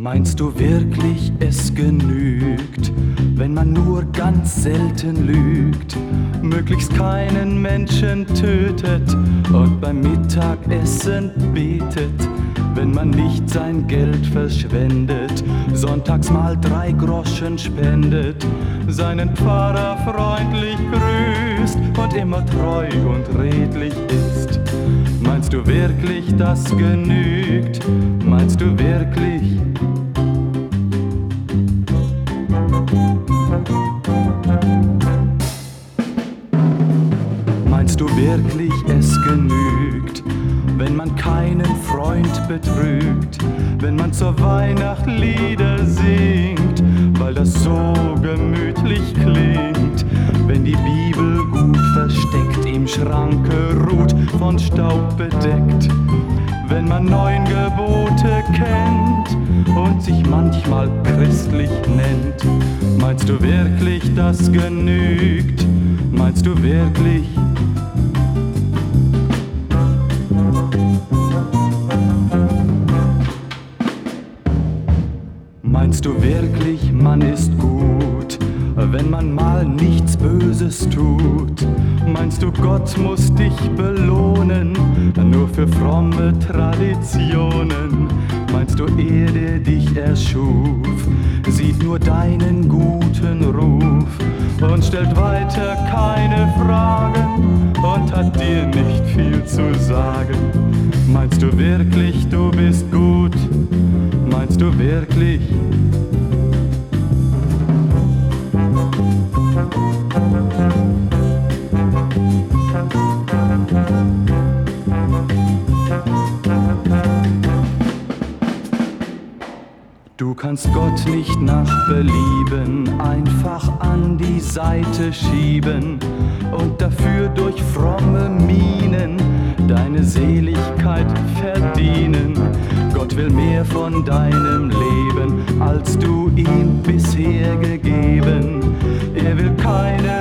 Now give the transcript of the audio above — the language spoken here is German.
Meinst du wirklich, es genügt, wenn man nur ganz selten lügt, möglichst keinen Menschen tötet und beim Mittagessen betet, wenn man nicht sein Geld verschwendet, sonntags mal 3 Groschen spendet, seinen Pfarrer freundlich grüßt und immer treu und redlich ist? Meinst du wirklich, das genügt? Meinst du wirklich? Meinst du wirklich, es genügt, wenn man keinen Freund betrügt, wenn man zur Weihnacht Lieder singt, weil das so gemütlich klingt, wenn die Bibel gut versteckt im Schranke ruht, von Staub bedeckt, wenn man 9 Gebote kennt und sich manchmal christlich nennt? Meinst du wirklich, das genügt? Meinst du wirklich? Meinst du wirklich, man ist gut, wenn man mal nichts Böses tut? Meinst du, Gott muss dich belohnen, nur für fromme Traditionen? Meinst du, der dich erschuf, sieht nur deinen guten Ruf und stellt weiter keine Fragen und hat dir nicht viel zu sagen? Meinst du wirklich, du bist gut? Meinst du wirklich? Du kannst Gott nicht nach Belieben einfach an die Seite schieben und dafür durch fromme Mienen deine Seligkeit verdienen. Gott will mehr von deinem Leben, als du ihm bisher gegeben. Er will keine